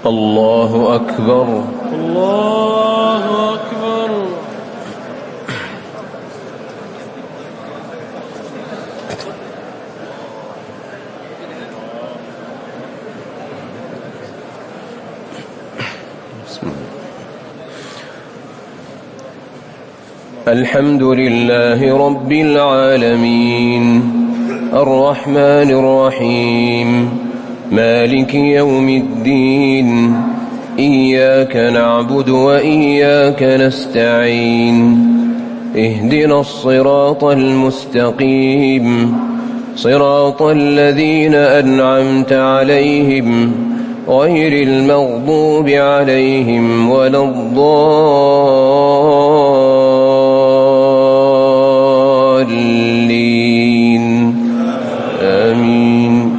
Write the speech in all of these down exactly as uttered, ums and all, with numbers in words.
الله أكبر. الله أكبر. الحمد لله رب العالمين الرحمن الرحيم مالك يوم الدين إياك نعبد وإياك نستعين اهدنا الصراط المستقيم صراط الذين أنعمت عليهم غير المغضوب عليهم ولا الضالين آمين.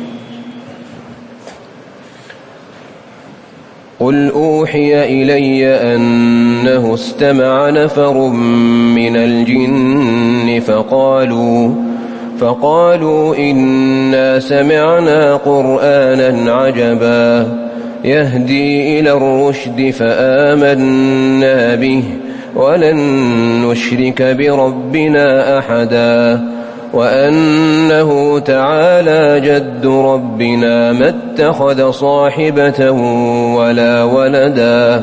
قل أوحي إلي أنه استمع نفر من الجن فقالوا فقالوا إنا سمعنا قرآنا عجبا يهدي إلى الرشد فآمنا به ولن نشرك بربنا أحدا وأنه تعالى جد ربنا ما اتخذ صاحبة ولا ولدا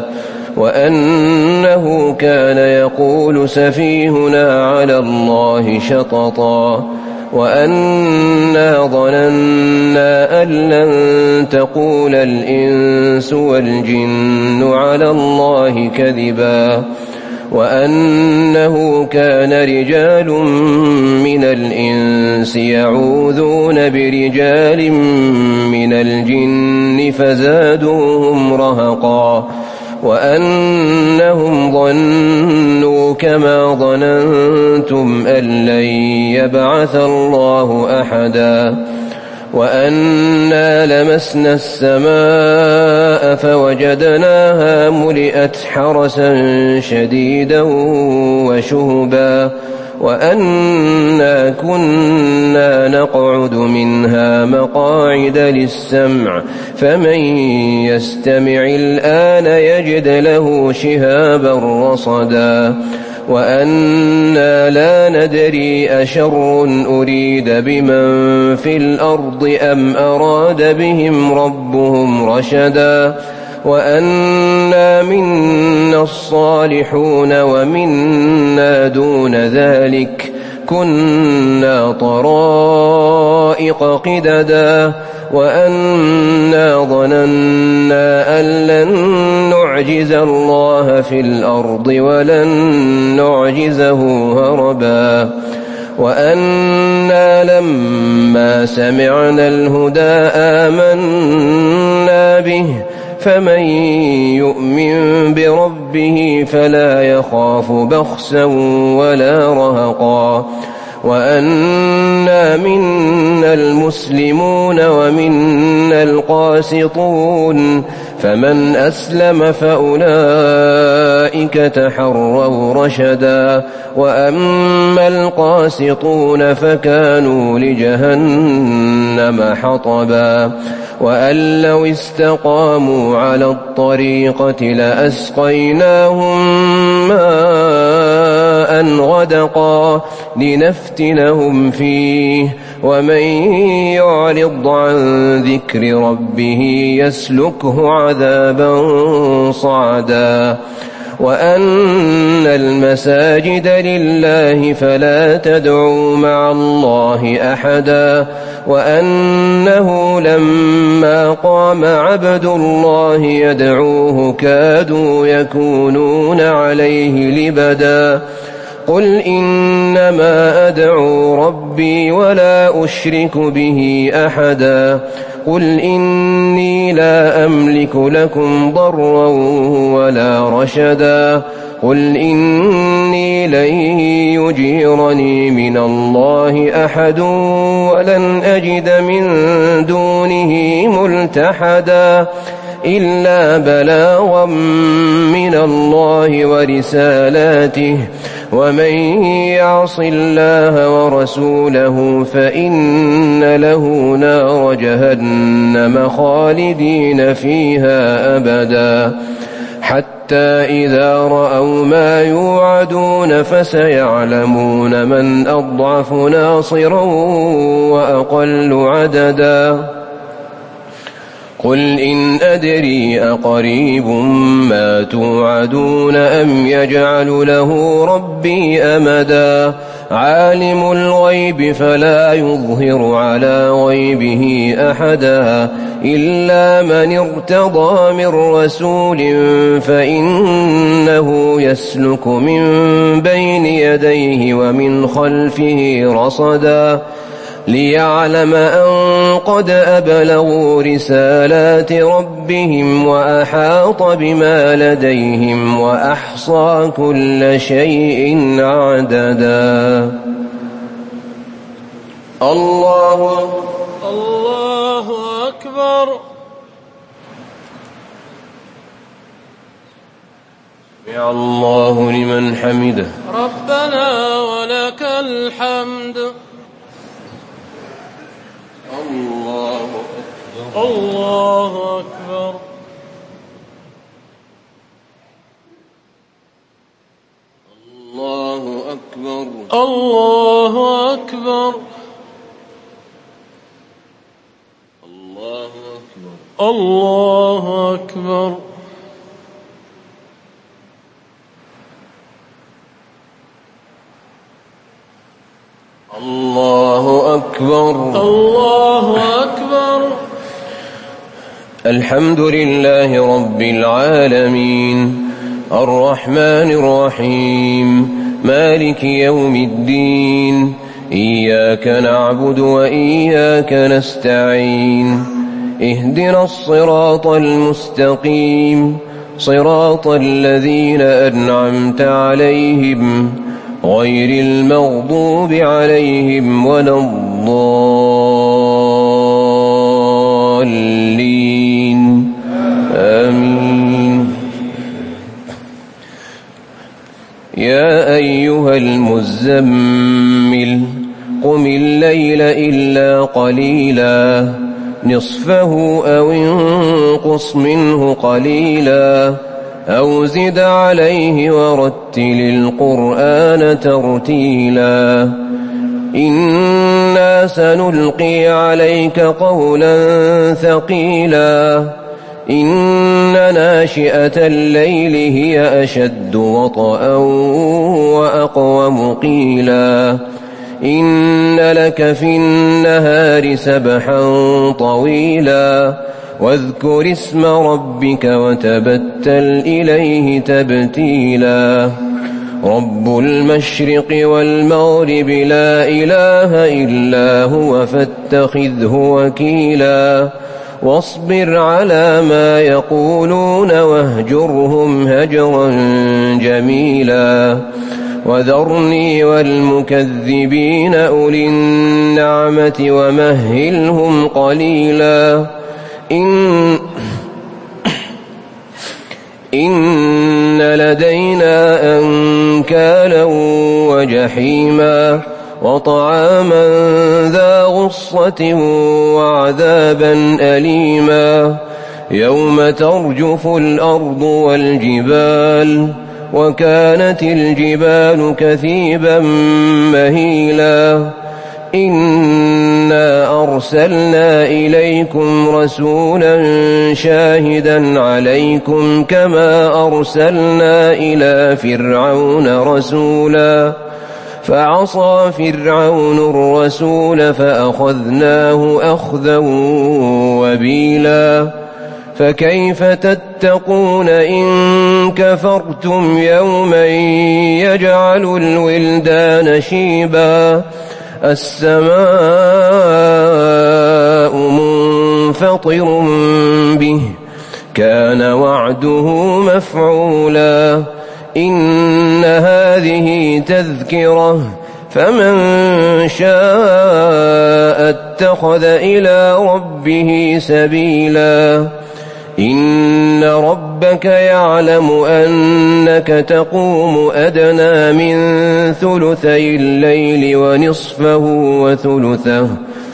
وأنه كان يقول سفيهنا على الله شططا وأنا ظننا أن لن تقول الإنس والجن على الله كذبا وأنه كان رجال من الإنس يعوذون برجال من الجن فزادوهم رهقا وأنهم ظنوا كما ظننتم أن لن يبعث الله أحدا وأنا لمسنا السماء فوجدناها ملئت حرسا شديدا وشهبا وأنا كنا نقعد منها مقاعد للسمع فمن يستمع الآن يجد له شهابا رصدا وأنا لا ندري أشر أريد بمن في الأرض أم أراد بهم ربهم رشدا وأنا منا الصالحون ومنا دون ذلك كنا طرائق قددا وأنا ظننا أن لن نعجز الله في الأرض ولن نعجزه هربا وأنا لما سمعنا الهدى آمنا به فمن يؤمن بربه فلا يخاف بخسا ولا رهقا وأنا منا المسلمون ومنا القاسطون فمن أسلم فأولئك تحروا رشدا وأما القاسطون فكانوا لجهنم حطبا وأن لو استقاموا على الطريقة لأسقيناهم ماء غدقا لنفتنهم فيه ومن يعرض عن ذكر ربه يسلكه عذابا صعدا وأن المساجد لله فلا تدعوا مع الله أحدا وأنه لما قام عبد الله يدعوه كادوا يكونون عليه لبدا قل إنما أدعو ربي ولا أشرك به أحدا قل إني لا أملك لكم ضرا ولا رشدا قل إني لن يجيرني من الله أحد ولن أجد من دونه ملتحدا إلا بلاغا من الله ورسالاته ومن يعص الله ورسوله فإن له نار جهنم خالدين فيها أبدا حتى إذا رأوا ما يوعدون فسيعلمون من أضعف ناصرا وأقل عددا قل إن أدري أقريب ما توعدون أم يجعل له ربي أمدا عالم الغيب فلا يظهر على غيبه أحدا إلا من ارتضى من رسول فإنه يسلك من بين يديه ومن خلفه رصدا ليعلم أن قد أبلغوا رسالات ربهم وأحاط بما لديهم وأحصى كل شيء عددا الله الله أكبر. سمع الله لمن حمده. ربنا ولك الحمد. الله أكبر. الله أكبر. الله أكبر. الله أكبر. الله أكبر. الله أكبر. الله أكبر. الله أكبر. الحمد لله رب العالمين الرحمن الرحيم مالك يوم الدين إياك نعبد وإياك نستعين اهدنا الصراط المستقيم صراط الذين أنعمت عليهم غير المغضوب عليهم ولا الضالين آمين. يا أيها المزمل قم الليل إلا قليلا نصفه أو انقص منه قليلا أو زد عليه ورتل القرآن ترتيلا إنا سنلقي عليك قولا ثقيلا إن ناشئة الليل هي أشد وطئا وأقوم قيلا إن لك في النهار سبحا طويلا واذكر اسم ربك وتبتل إليه تبتيلا رب المشرق والمغرب لا إله إلا هو فاتخذه وكيلا واصبر على ما يقولون واهجرهم هجرا جميلا وذرني والمكذبين أولي النعمة ومهلهم قليلا إن, إن لدينا أنكالا وجحيما وطعاما ذا غصة وعذابا أليما يوم ترجف الأرض والجبال وكانت الجبال كثيبا مهيلا إنا أرسلنا إليكم رسولا شاهدا عليكم كما أرسلنا إلى فرعون رسولا فعصى فرعون الرسول فأخذناه أخذا وبيلا فكيف تتقون إن كفرتم يوما يجعل الولدان شيبا السماء منفطر به كان وعده مفعولا إن هذه تذكرة فمن شاء اتخذ إلى ربه سبيلا إن ربك يعلم أنك تقوم أدنى من ثلثي الليل ونصفه وثلثه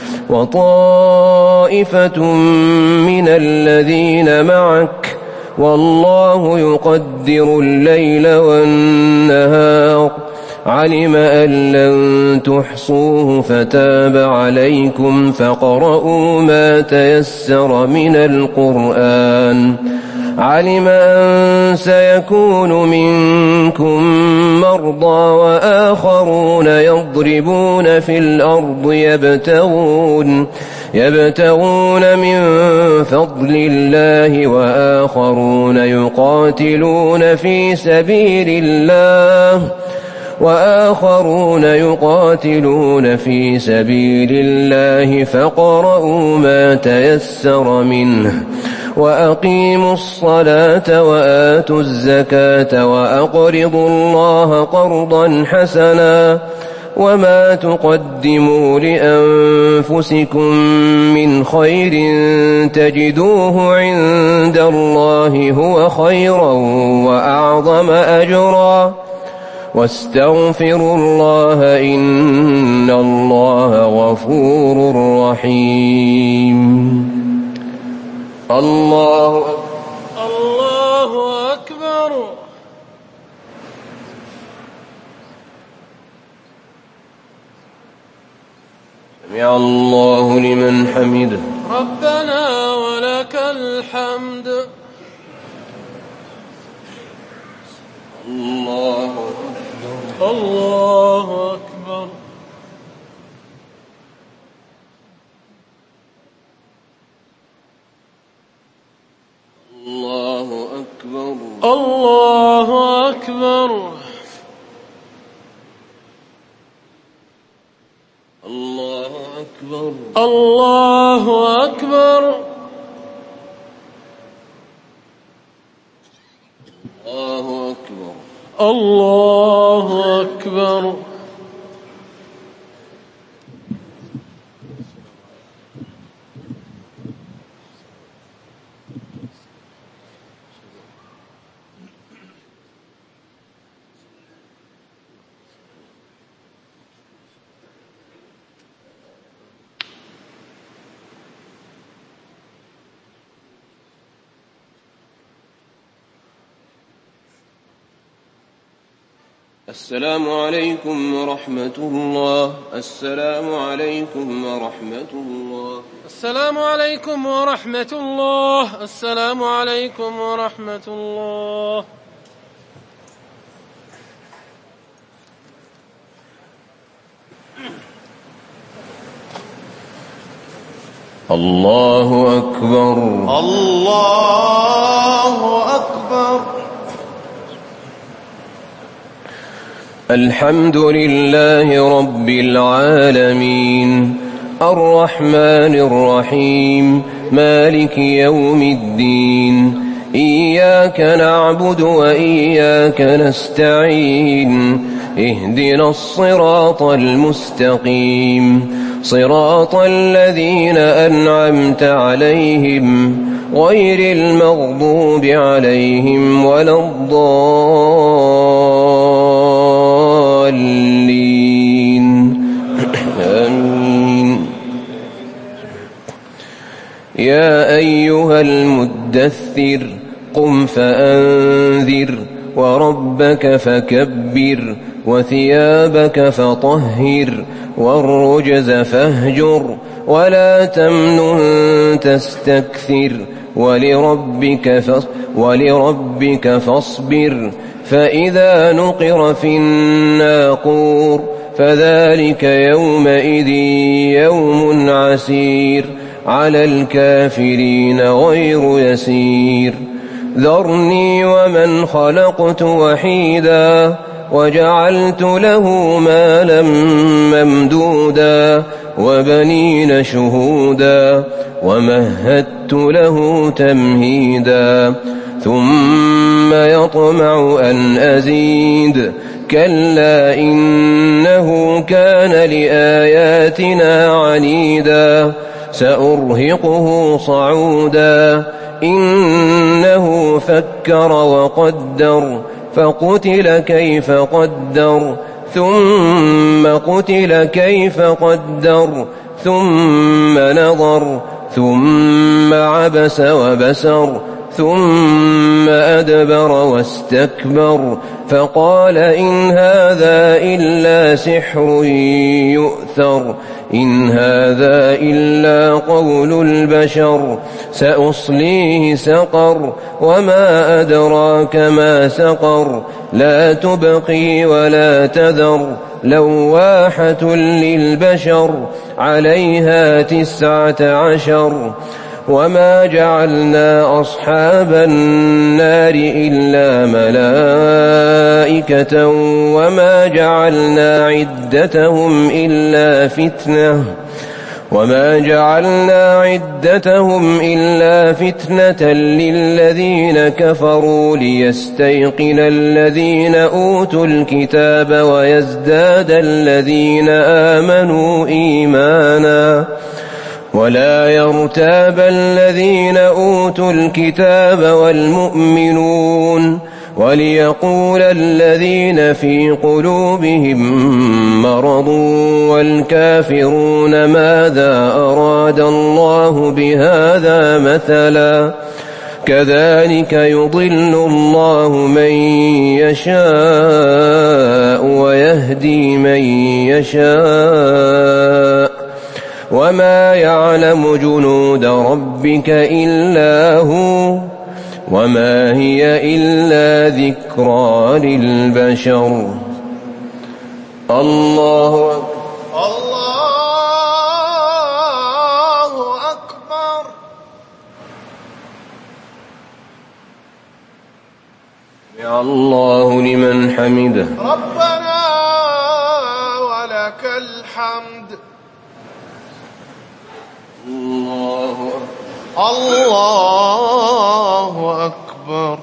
وطائفة من الذين معك والله يقدر الليل والنهار علم أن لن تحصوه فتاب عليكم فاقرؤوا ما تيسر من القرآن علم أن سيكون منكم مرضى وآخرون يضربون في الأرض يبتغون يبتغون من فضل الله وآخرون يقاتلون في سبيل الله وآخرون يقاتلون في سبيل الله فاقرؤوا ما تيسر منه وأقيموا الصلاة وآتوا الزكاة وأقرضوا الله قرضا حسنا وما تقدموا لأنفسكم من خير تجدوه عند الله هو خيرا وأعظم أجرا واستغفروا الله إن الله غفور رحيم. الله الله أكبر. سمع الله لمن حمده. ربنا ولك الحمد. الله الله أكبر. الله أكبر. الله أكبر. الله أكبر. الله أكبر. الله أكبر. الله أكبر. السلام عليكم ورحمة الله. السلام عليكم ورحمة الله. السلام عليكم ورحمة الله. السلام عليكم ورحمة الله. الله أكبر. الله أكبر. الحمد لله رب العالمين الرحمن الرحيم مالك يوم الدين إياك نعبد وإياك نستعين اهدنا الصراط المستقيم صراط الذين أنعمت عليهم غير المغضوب عليهم ولا الضالين آمين. يا أيها المدثر قم فأنذر وربك فكبر وثيابك فطهر والرجز فاهجر ولا تمنن تستكثر ولربك, فص ولربك فاصبر فإذا نقر في الناقور فذلك يومئذ يوم عسير على الكافرين غير يسير. ذرني ومن خلقت وحيدا وجعلت له مالا ممدودا وبنين شهودا ومهدت له تمهيدا ثم يطمع أن أزيد كلا إنه كان لآياتنا عنيدا سأرهقه صعودا إنه فكر وقدر فقتل كيف قدر ثم قتل كيف قدر ثم نظر ثم عبس وبسر ثم أدبر واستكبر فقال إن هذا إلا سحر يؤثر إن هذا إلا قول البشر سأصليه سقر وما أدراك ما سقر لا تبقي ولا تذر لواحة للبشر عليها تسعة عشر وما جعلنا أصحاب النار إلا ملائكة وما جعلنا عدتهم إلا فتنة وما جعلنا عدتهم إلا فتنة للذين كفروا ليستيقن الذين أوتوا الكتاب ويزداد الذين آمنوا إيمانا ولا يرتاب الذين أوتوا الكتاب والمؤمنون وليقول الذين في قلوبهم مرض والكافرون ماذا أراد الله بهذا مثلا كذلك يضل الله من يشاء ويهدي من يشاء وما يعلم جنود ربك إلا هو وما هي إلا ذكرى للبشر. الله الله أكبر. سمع الله لمن حمده. ربنا ولك الحمد. الله الله أكبر.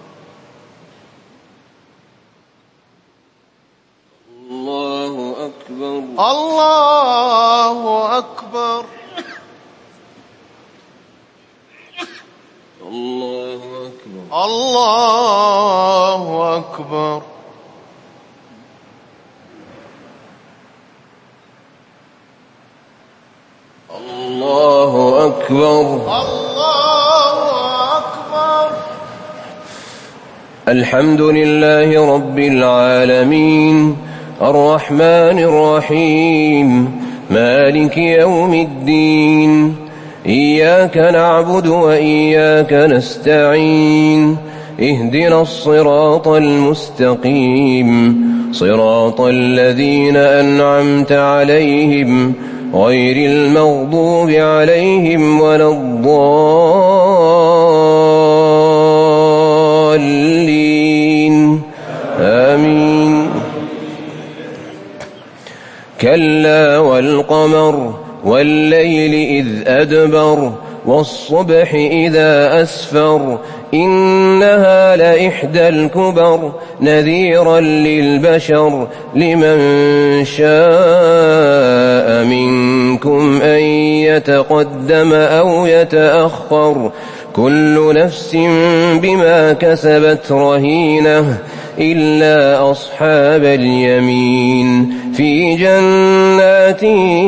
الله أكبر. الله أكبر. الله أكبر. الله أكبر. الله أكبر. الله أكبر. الحمد لله رب العالمين الرحمن الرحيم مالك يوم الدين إياك نعبد وإياك نستعين اهدنا الصراط المستقيم صراط الذين أنعمت عليهم غير المغضوب عليهم ولا الضالين آمين. كلا والقمر والليل إذ أدبر والصبح إذا أسفر إنها لإحدى الكبر نذيرا للبشر لمن شاء منكم أن يتقدم أو يتأخر كل نفس بما كسبت رهينة إلا أصحاب اليمين في جنات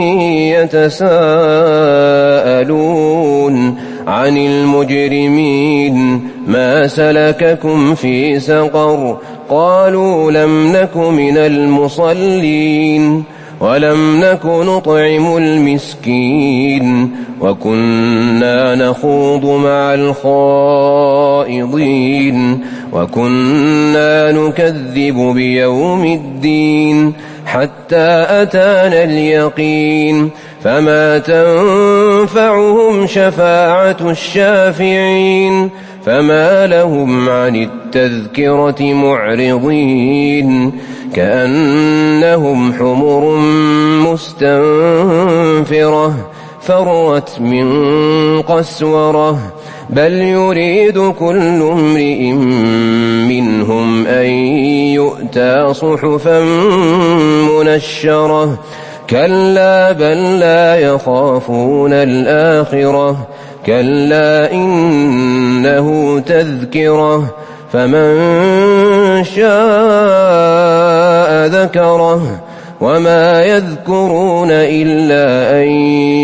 يتساءلون عن المجرمين ما سلككم في سقر قالوا لم نك من المصلين ولم نك نطعم المسكين وكنا نخوض مع الخائضين وكنا نكذب بيوم الدين حتى أتانا اليقين فما تنفعهم شفاعة الشافعين فما لهم عن التذكرة معرضين كأنهم حمر مستنفرة فرت من قسورة بل يريد كل امرئ منهم أن يؤتى صحفا منشرة كلا بل لا يخافون الآخرة كلا إنه تذكرة فمن شاء ذكره وما يذكرون إلا أن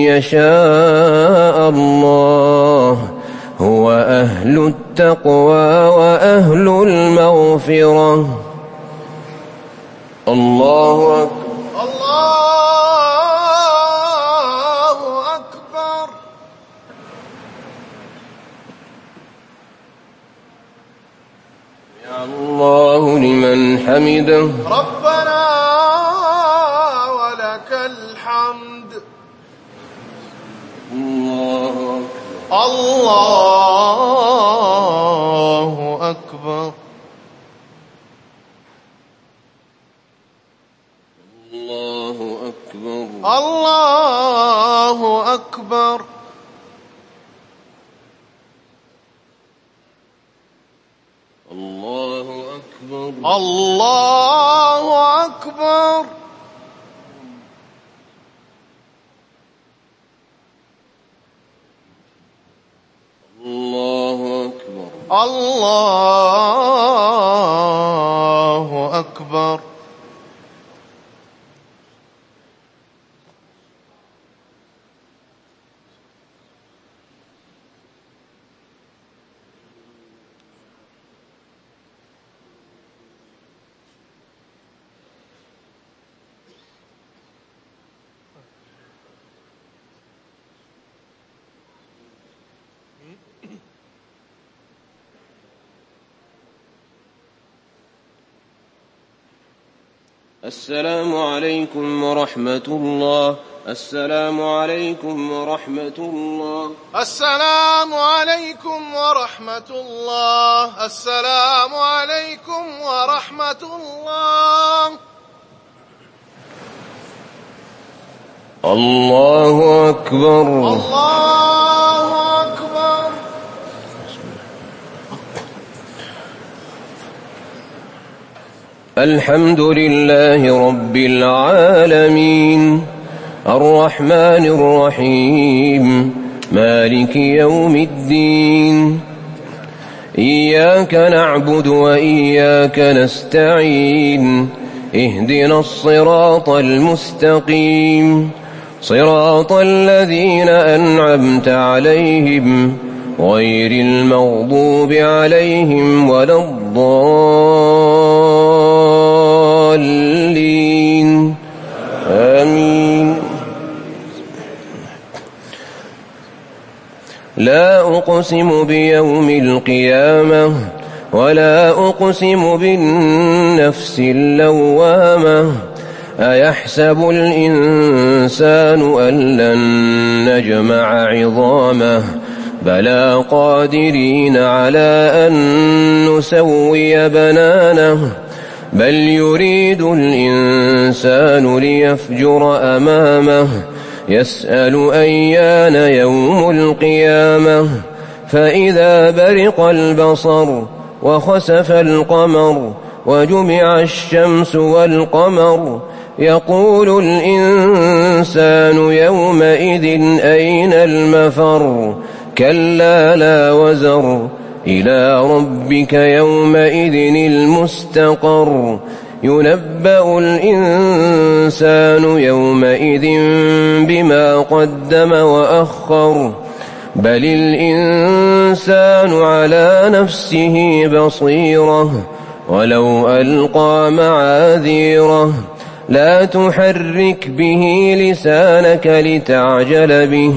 يشاء الله هو أهل التقوى وأهل المغفرة. الله أكبر. الله أكبر. يا الله لمن حمده. ربنا ولك الحمد. الله أكبر. الله أكبر. الله أكبر. الله أكبر. الله أكبر. الله أكبر. الله أكبر. الله أكبر. السلام عليكم ورحمة الله. السلام عليكم ورحمة الله. السلام عليكم ورحمة الله. السلام عليكم ورحمة الله. الله أكبر. الله أكبر. الحمد لله رب العالمين الرحمن الرحيم مالك يوم الدين إياك نعبد وإياك نستعين اهدنا الصراط المستقيم صراط الذين أنعمت عليهم غير المغضوب عليهم ولا الضالين آمين. لا أقسم بيوم القيامة ولا أقسم بالنفس اللوامة أيحسب الإنسان أن لن نجمع عظامه بلى قادرين على أن نسوي بنانه بل يريد الإنسان ليفجر أمامه يسأل أيان يوم القيامة فإذا برق البصر وخسف القمر وجمع الشمس والقمر يقول الإنسان يومئذ أين المفر كلا لا وزر إلى ربك يومئذ المستقر ينبأ الإنسان يومئذ بما قدم وأخر بل الإنسان على نفسه بصيرة ولو ألقى معاذيره لا تحرك به لسانك لتعجل به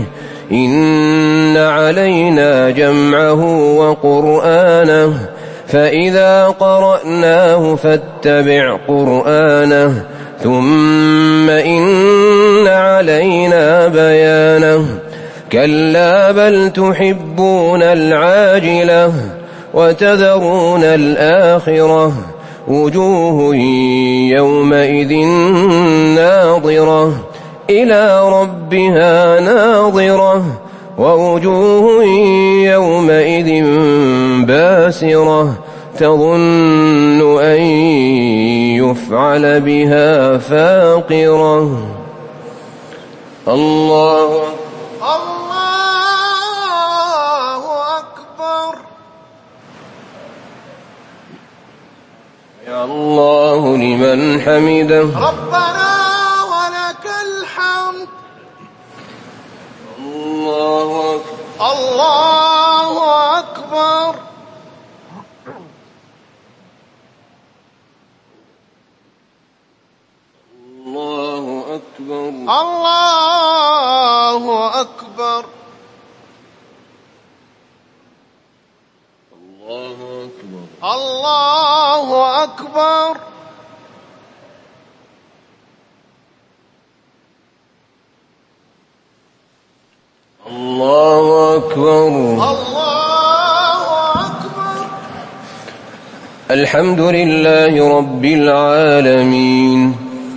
إن علينا جمعه وقرآنه فإذا قرأناه فاتبع قرآنه ثم إن علينا بيانه كلا بل تحبون العاجلة وتذرون الآخرة وجوه يومئذ ناظرة إلى ربها ناظرة ووجوه يومئذ باسرة تظن أن يفعل بها فاقرة. الله الله سمع الله لمن حمده. ربنا ولك الحمد. الله أكبر. الله أكبر. الله أكبر. الله أكبر. الله أكبر. الله أكبر. الله أكبر. الله أكبر. الحمد لله رب العالمين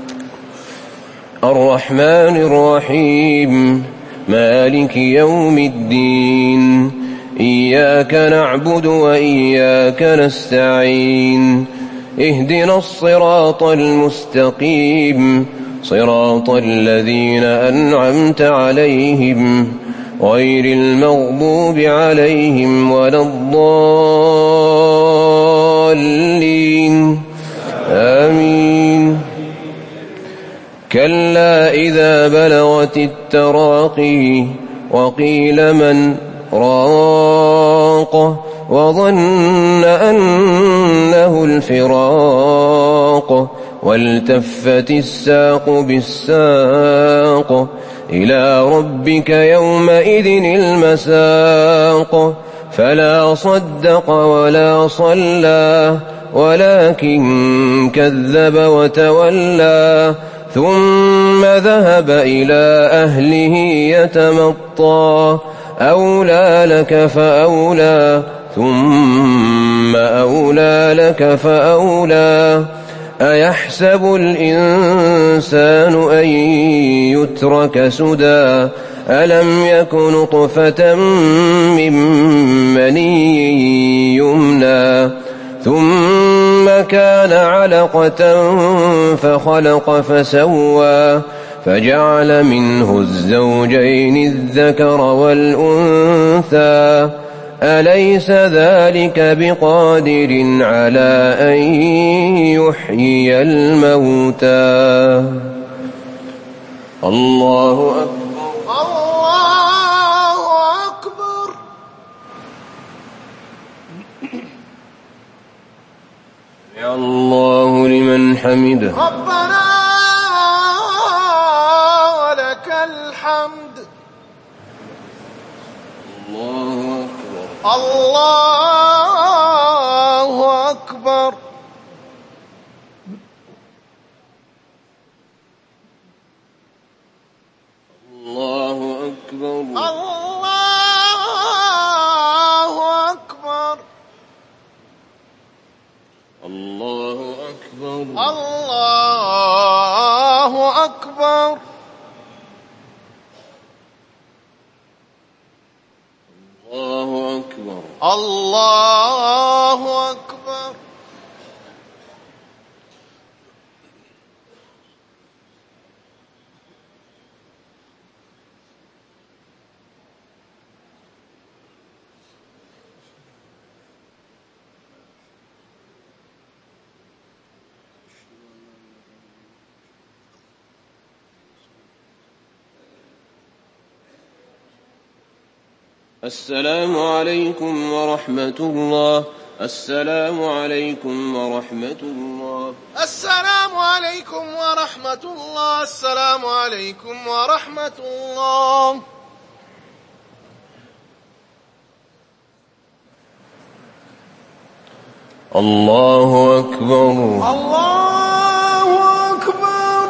الرحمن الرحيم مالك يوم الدين إياك نعبد وإياك نستعين اهدنا الصراط المستقيم صراط الذين أنعمت عليهم غير المغضوب عليهم ولا الضالين آمين. كلا إذا بلغت التراقي وقيل من راق وظن أنه الفراق والتفت الساق بالساق إلى ربك يومئذ المساق فلا صدق ولا صلى ولكن كذب وتولى ثم ذهب إلى أهله يتمطى أولى لك فأولى ثم أولى لك فأولى أيحسب الإنسان أن يترك سدى ألم يك نطفة من مني يمنى ثم كان علقة فخلق فسوى فجعل منه الزوجين الذكر والأنثى أليس ذلك بقادر على أن يحيي الموتى. الله أكبر. الله أكبر. سمع الله لمن حمده. ربنا ولك الحمد. الله أكبر. الله أكبر. الله أكبر. الله أكبر. الله أكبر. الله أكبر. الله أكبر. الله أكبر. السلام عليكم ورحمة الله. السلام عليكم ورحمة الله. السلام عليكم ورحمة الله. السلام عليكم ورحمة الله. الله أكبر. الله أكبر.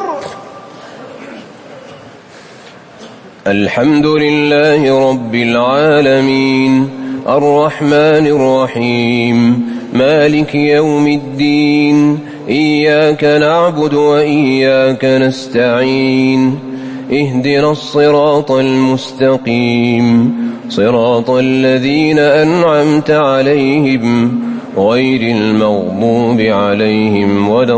الحمد لله رب العالمين الرحمن الرحيم مالك يوم الدين إياك نعبد وإياك نستعين اهدنا الصراط المستقيم صراط الذين أنعمت عليهم غير المغضوب عليهم ولا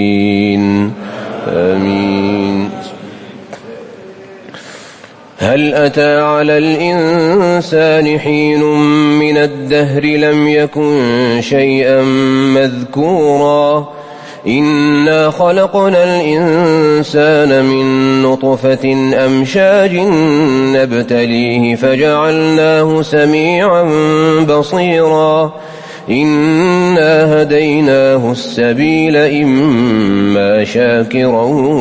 الضالين آمين. هل أتى على الإنسان حين من الدهر لم يكن شيئا مذكورا إنا خلقنا الإنسان من نطفة أمشاج نبتليه فجعلناه سميعا بصيرا إنا هديناه السبيل إما شاكرا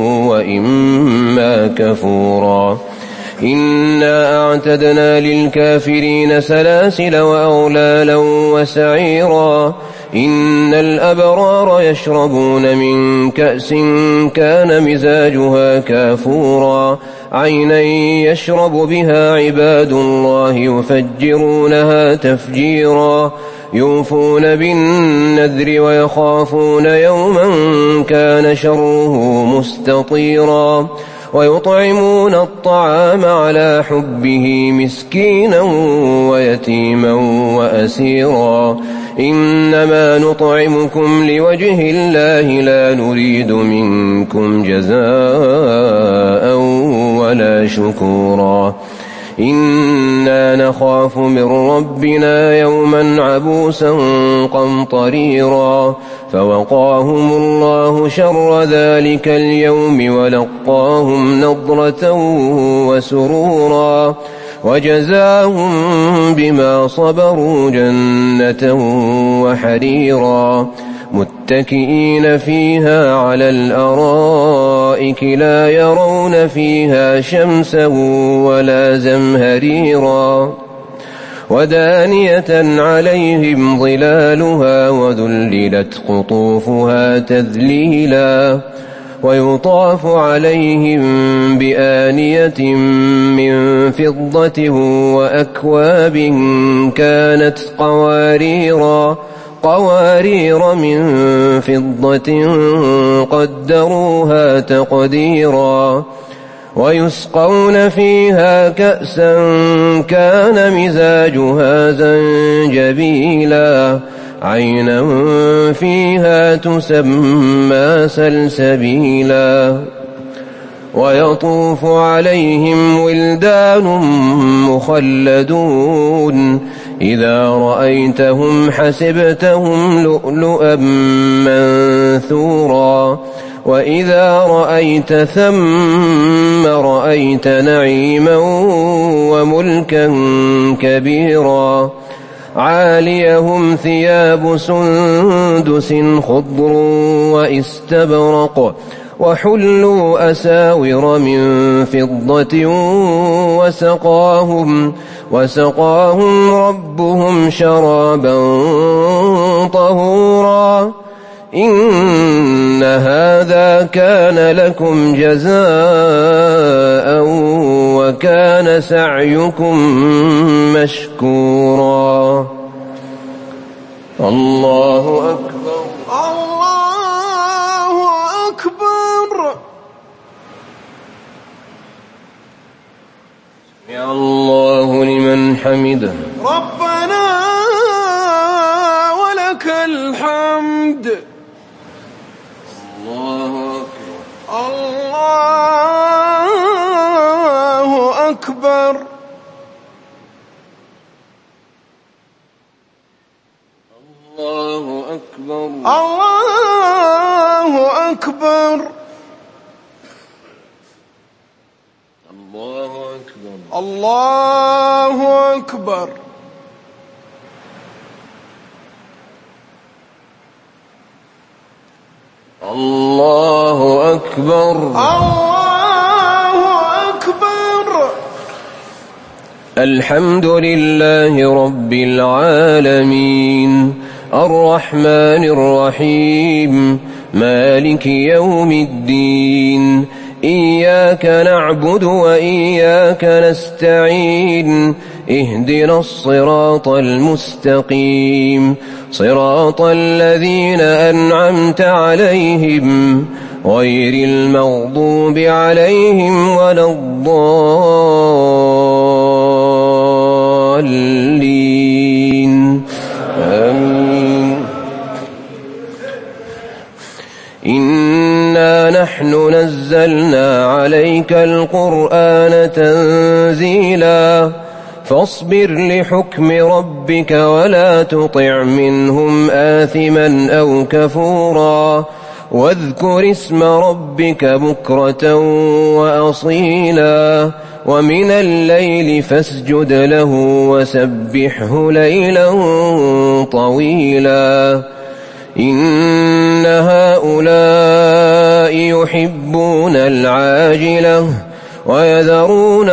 وإما كفورا إنا أعتدنا للكافرين سلاسل وأغلالا وسعيرا إن الأبرار يشربون من كأس كان مزاجها كافورا عينا يشرب بها عباد الله يفجرونها تفجيرا يوفون بالنذر ويخافون يوما كان شره مستطيرا ويطعمون الطعام على حبه مسكينا ويتيما وأسيرا إنما نطعمكم لوجه الله لا نريد منكم جزاء ولا شكورا إنا نخاف من ربنا يوما عبوسا قمطريرا فوقاهم الله شر ذلك اليوم ولقاهم نضرة وسرورا وجزاهم بما صبروا جنة وحريرا متكئين فيها على الأرائك لا يرون فيها شمسا ولا زمهريرا ودانية عليهم ظلالها وذللت قطوفها تذليلا ويطاف عليهم بآنية من فضة وأكواب كانت قواريرا قوارير من فضة قدروها تقديرا ويسقون فيها كأسا كان مزاجها زنجبيلا عينا فيها تسمى سلسبيلا ويطوف عليهم ولدان مخلدون إذا رأيتهم حسبتهم لؤلؤا منثورا وإذا رأيت ثم رأيت نعيما وملكا كبيرا عاليهم ثياب سندس خضر واستبرق وحلوا أساور من فضة وسقاهم وسقاهم ربهم شرابا طهورا إن هذا كان لكم جزاء وكان سعيكم مشكورا الله أكبر الله أكبر يا الله لمن حمده ربنا ولك الحمد الله أكبر الله أكبر الله أكبر الله أكبر الله أكبر الله أكبر الله أكبر الحمد لله رب العالمين الرحمن الرحيم مالك يوم الدين إياك نعبد وإياك نستعين اهدنا الصراط المستقيم صراط الذين أنعمت عليهم غير المغضوب عليهم ولا الضالين آمين إنا نحن نزلنا نزلنا عليك القرآن تنزيلا فاصبر لحكم ربك ولا تطع منهم آثما أو كفورا واذكر اسم ربك بكرة وأصيلا ومن الليل فاسجد له وسبحه ليلا طويلا إن هؤلاء يحبون العاجلة ويذرون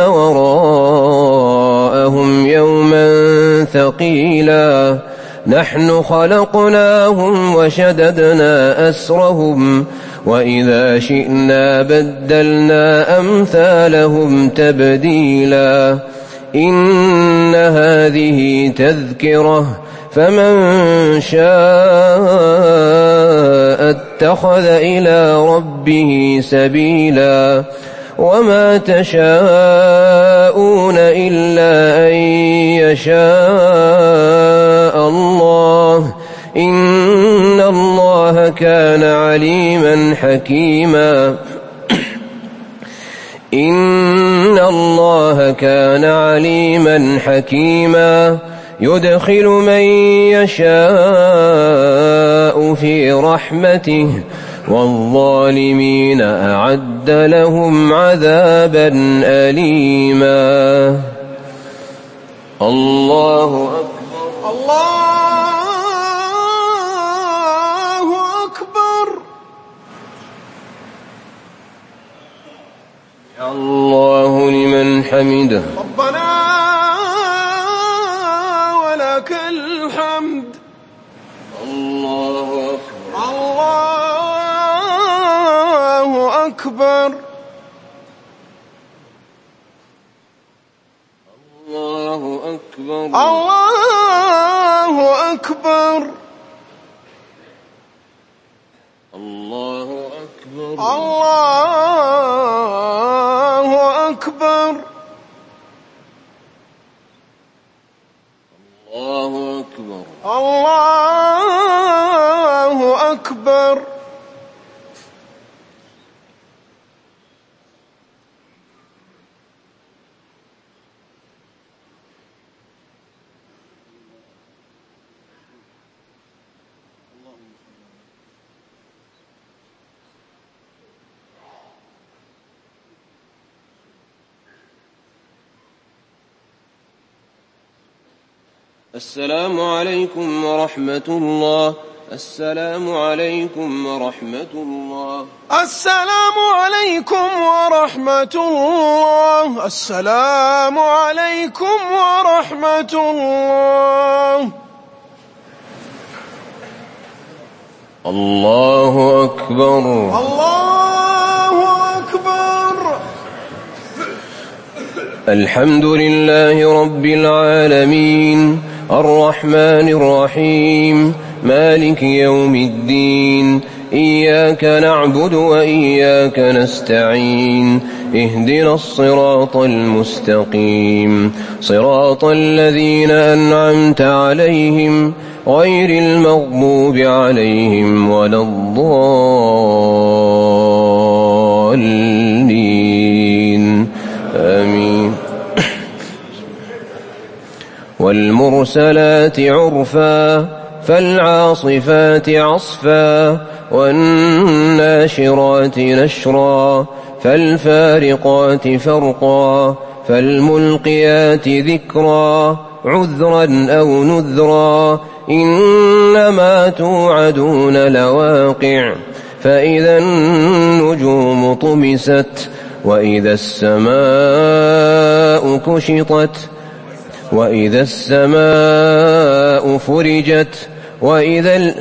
وراءهم يوما ثقيلا نحن خلقناهم وشددنا أسرهم وإذا شئنا بدلنا أمثالهم تبديلا إن هذه تذكرة فمن شاء اتخذ إلى ربه سبيلا وما تشاءون إلا أن يشاء الله إن الله كان عليما حكيما إن الله كان عليما حكيما يدخل من يشاء في رحمته والظالمين أعد لهم عذابا أليما الله أكبر الله أكبر الله لمن حمده ربنا ولك الحمد الله أكبر الله أكبر الله أكبر الله أكبر الله أكبر الله أكبر الله أكبر الله أكبر السلام عليكم ورحمة الله السلام عليكم ورحمة الله السلام عليكم ورحمة الله السلام عليكم ورحمة الله الله أكبر الله أكبر الحمد لله رب العالمين الرحمن الرحيم مالك يوم الدين إياك نعبد وإياك نستعين اهدنا الصراط المستقيم صراط الذين أنعمت عليهم غير المغضوب عليهم ولا الضالين آمين والمرسلات عرفا فالعاصفات عصفا والناشرات نشرا فالفارقات فرقا فالملقيات ذكرا عذرا أو نذرا إنما توعدون لواقع فإذا النجوم طمست وإذا السماء كشطت وإذا السماء فرجت وإذا ال...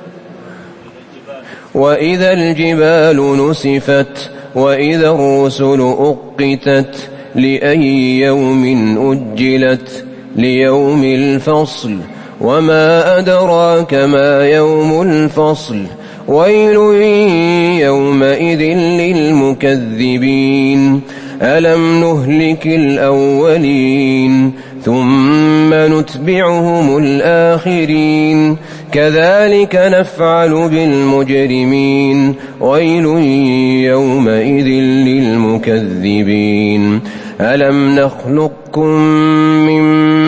وإذا الجبال نسفت وإذا الرسل أقتت لأي يوم أجلت ليوم الفصل وما أدراك ما يوم الفصل ويل يومئذ للمكذبين ألم نهلك الأولين ثم نتبعهم الآخرين كذلك نفعل بالمجرمين ويل يومئذ للمكذبين ألم نخلقكم من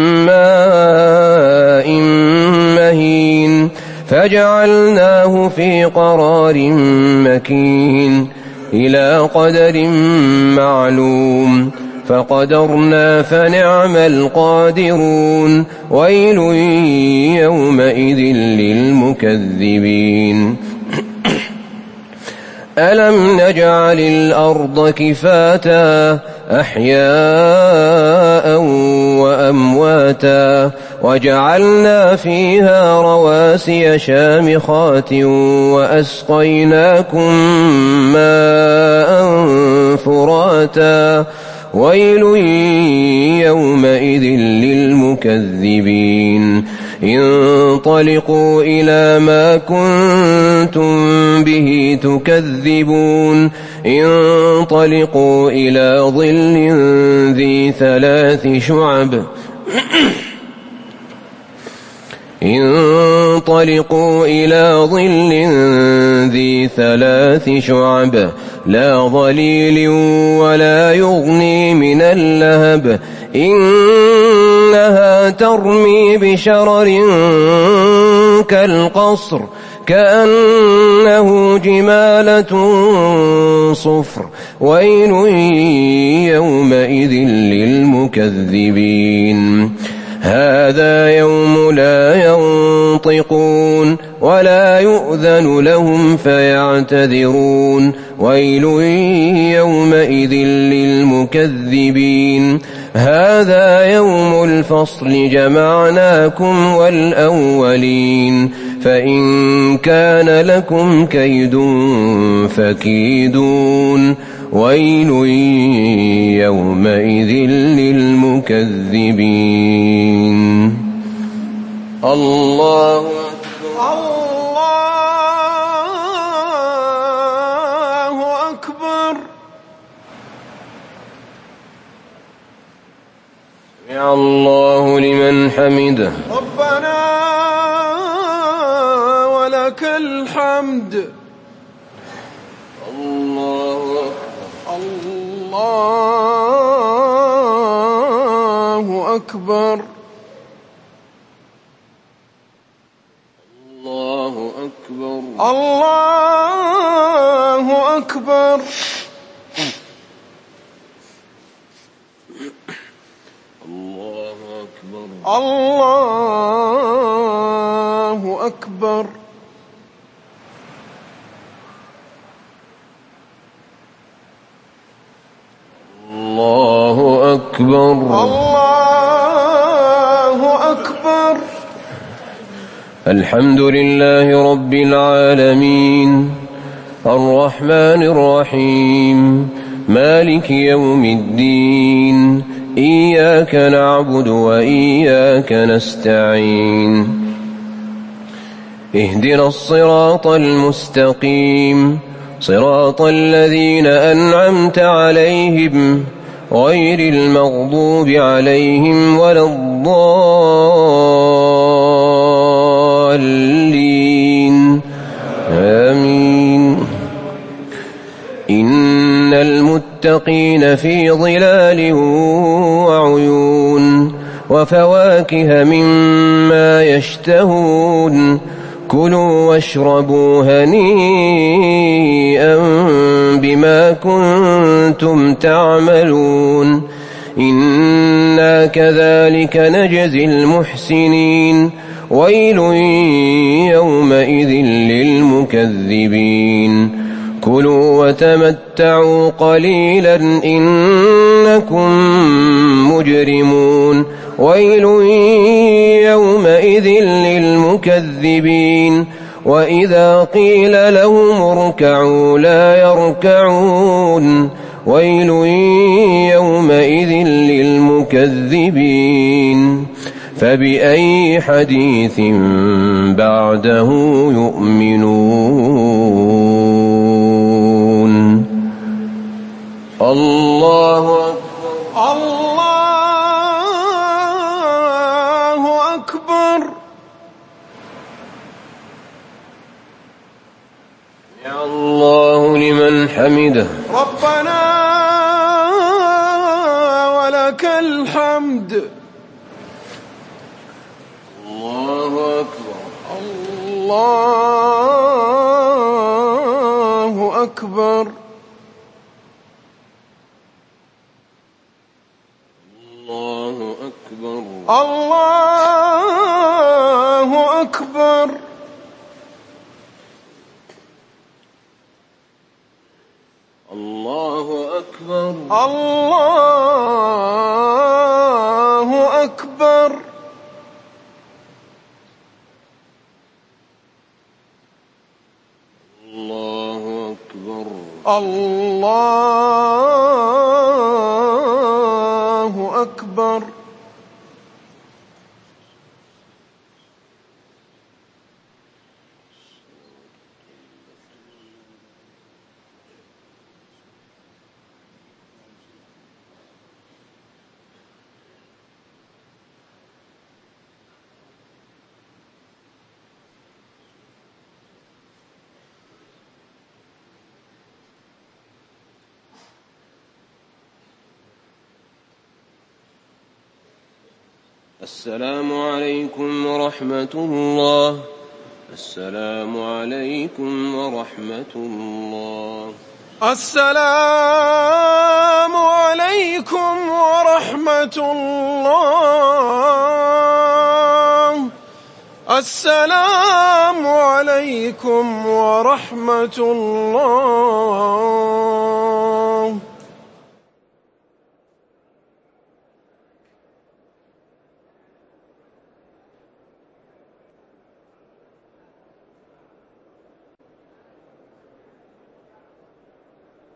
ماء مهين فجعلناه في قرار مكين إلى قدر معلوم فقدرنا فنعم القادرون ويل يومئذ للمكذبين ألم نجعل الأرض كفاتا أحياء وأمواتا وجعلنا فيها رواسي شامخات وأسقيناكم ماء فراتا ويل يومئذ للمكذبين انطلقوا إلى ما كنتم به تكذبون انطلقوا إلى ظل ذي ثلاث شعب انطلقوا إلى ظل ذي ثلاث شعب لا ظليل ولا يغني من اللهب إنها ترمي بشرر كالقصر كأنه جمالة صفر ويل يومئذ للمكذبين هذا يوم لا ينطقون ولا يؤذن لهم فيعتذرون ويل يومئذ للمكذبين هذا يوم الفصل جمعناكم والأولين فإن كان لكم كيد فكيدون ويل يومئذ للمكذبين الله الله أكبر سمع الله لمن حمده ربنا ولك الحمد الله الله أكبر الله أكبر الله أكبر الله أكبر الله أكبر الله أكبر الله أكبر الحمد لله رب العالمين الرحمن الرحيم مالك يوم الدين إياك نعبد وإياك نستعين اهدنا الصراط المستقيم صراط الذين أنعمت عليهم غير المغضوب عليهم ولا الضالين آمين إن المتقين في ظلال وعيون وفواكه مما يشتهون كلوا واشربوا هنيئا بما كنتم تعملون إنا كذلك نجزي المحسنين ويل يومئذ للمكذبين كلوا وتمتعوا قليلا إنكم مجرمون ويل يومئذ للمكذبين وإذا قيل لهم اركعوا لا يركعون ويل يومئذ للمكذبين فبأي حديث بعده يؤمنون الله الله الله لمن حمده. ربنا ولك الحمد. الله أكبر. الله أكبر. الله أكبر. الله أكبر. الله أكبر. الله أكبر. الله أكبر. الله أكبر. السلام عليكم ورحمة الله. السلام عليكم ورحمة الله. السلام عليكم ورحمة الله. السلام عليكم ورحمة الله.